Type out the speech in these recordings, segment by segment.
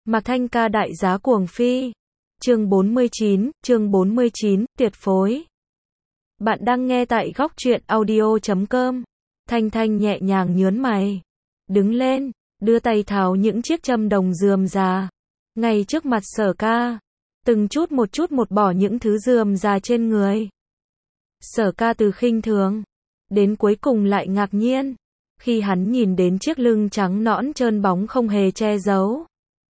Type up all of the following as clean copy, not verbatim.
Mạc Thanh ca đại giá cuồng phi. Chương 49, tuyệt phối. Bạn đang nghe tại góc truyện audio.com. Thanh Thanh nhẹ nhàng nhớn mày. Đứng lên, đưa tay tháo những chiếc châm đồng rườm rà. Ngay trước mặt Sở ca. Từng chút một bỏ những thứ rườm rà trên người. Sở ca từ khinh thường. Đến cuối cùng lại ngạc nhiên. Khi hắn nhìn đến chiếc lưng trắng nõn trơn bóng không hề che giấu.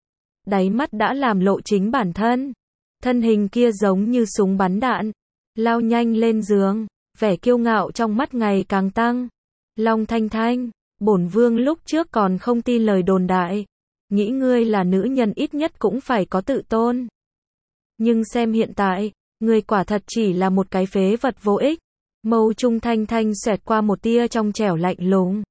Đáy mắt đã làm lộ chính bản thân. Thân hình kia giống như súng bắn đạn. Lao nhanh lên giường. Vẻ kiêu ngạo trong mắt ngày càng tăng. Long Thanh Thanh, bổn vương lúc trước còn không tin lời đồn đại. Nghĩ ngươi là nữ nhân ít nhất cũng phải có tự tôn. Nhưng xem hiện tại, ngươi quả thật chỉ là một cái phế vật vô ích. Mâu trung Thanh Thanh xoẹt qua một tia trong trẻo lạnh lùng.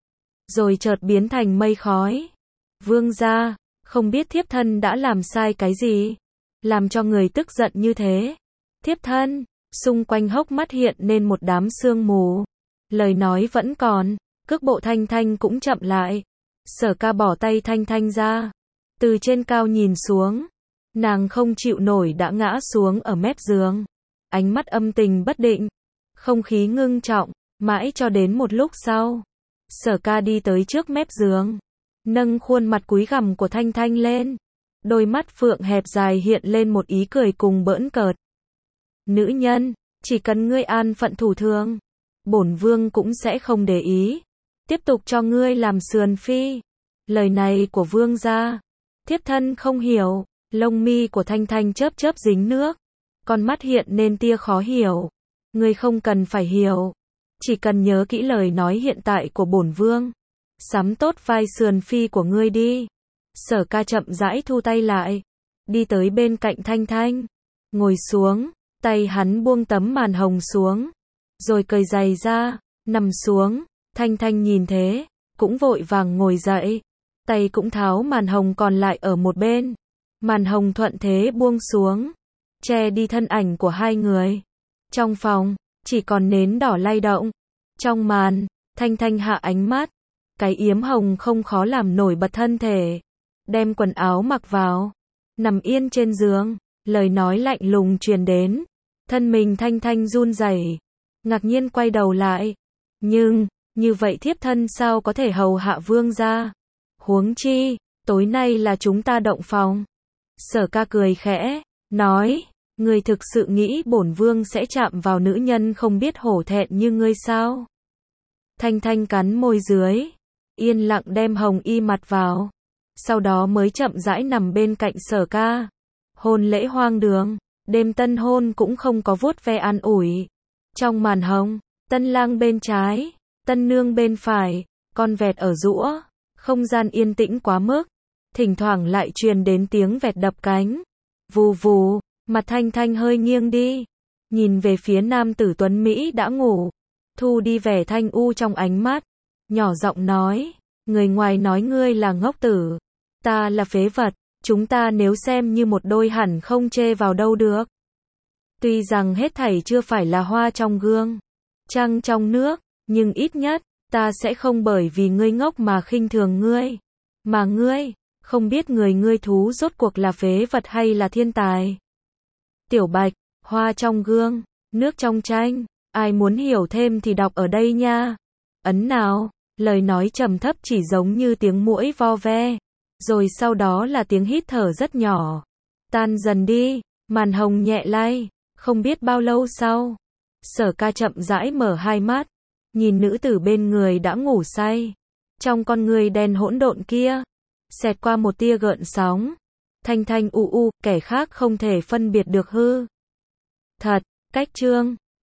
Rồi chợt biến thành mây khói. Vương gia, không biết thiếp thân đã làm sai cái gì, làm cho người tức giận như thế. Thiếp thân, xung quanh hốc mắt hiện lên một đám sương mù. Lời nói vẫn còn, cước bộ Thanh Thanh cũng chậm lại. Sở ca bỏ tay Thanh Thanh ra. Từ trên cao nhìn xuống. Nàng không chịu nổi đã ngã xuống ở mép giường. Ánh mắt âm tình bất định. Không khí ngưng trọng, mãi cho đến một lúc sau. Sở ca đi tới trước mép giường. Nâng khuôn mặt cúi gằm của Thanh Thanh lên. Đôi mắt phượng hẹp dài hiện lên một ý cười cùng bỡn cợt. Nữ nhân, chỉ cần ngươi an phận thủ thường, bổn vương cũng sẽ không để ý. Tiếp tục cho ngươi làm sườn phi. Lời này của vương gia, thiếp thân không hiểu. Lông mi của Thanh Thanh chớp chớp dính nước. Con mắt hiện nên tia khó hiểu. Ngươi không cần phải hiểu. Chỉ cần nhớ kỹ lời nói hiện tại của bổn vương. Sắm tốt vai sườn phi của ngươi đi. Sở ca chậm rãi thu tay lại. Đi tới bên cạnh Thanh Thanh. Ngồi xuống. Tay hắn buông tấm màn hồng xuống. Rồi cởi giày ra. Nằm xuống. Thanh Thanh nhìn thế. Cũng vội vàng ngồi dậy. Tay cũng tháo màn hồng còn lại ở một bên. Màn hồng thuận thế buông xuống. Che đi thân ảnh của hai người. Trong phòng, chỉ còn nến đỏ lay động. Trong màn, Thanh Thanh hạ ánh mắt. Cái yếm hồng không khó làm nổi bật thân thể. Đem quần áo mặc vào. Nằm yên trên giường. Lời nói lạnh lùng truyền đến. Thân mình Thanh Thanh run rẩy. Ngạc nhiên quay đầu lại. Nhưng, như vậy thiếp thân sao có thể hầu hạ vương gia? Huống chi, tối nay là chúng ta động phòng. Sở ca cười khẽ, nói. Ngươi thực sự nghĩ bổn vương sẽ chạm vào nữ nhân không biết hổ thẹn như ngươi sao? Thanh Thanh cắn môi dưới. Yên lặng đem hồng y mặt vào. Sau đó mới chậm rãi nằm bên cạnh Sở ca. Hôn lễ hoang đường. Đêm tân hôn cũng không có vuốt ve an ủi. Trong màn hồng, tân lang bên trái, tân nương bên phải, con vẹt ở giũa. Không gian yên tĩnh quá mức. Thỉnh thoảng lại truyền đến tiếng vẹt đập cánh. Vù vù, mặt Thanh Thanh hơi nghiêng đi. Nhìn về phía nam tử tuấn Mỹ đã ngủ. Thu đi vẻ thanh u trong ánh mắt. Nhỏ giọng nói. Người ngoài nói ngươi là ngốc tử. Ta là phế vật. Chúng ta nếu xem như một đôi hẳn không chê vào đâu được. Tuy rằng hết thảy chưa phải là hoa trong gương, trăng trong nước, nhưng ít nhất, ta sẽ không bởi vì ngươi ngốc mà khinh thường ngươi. Mà ngươi, không biết người ngươi thú rốt cuộc là phế vật hay là thiên tài. Tiểu Bạch, hoa trong gương, nước trong tranh, ai muốn hiểu thêm thì đọc ở đây nha. Ấn nào, lời nói trầm thấp chỉ giống như tiếng muỗi vo ve. Rồi sau đó là tiếng hít thở rất nhỏ. Tan dần đi, màn hồng nhẹ lay. Không biết bao lâu sau, Sở ca chậm rãi mở hai mắt. Nhìn nữ tử bên người đã ngủ say. Trong con người đen hỗn độn kia, xẹt qua một tia gợn sóng. Thanh Thanh u u, kẻ khác không thể phân biệt được hư thật. Cách chương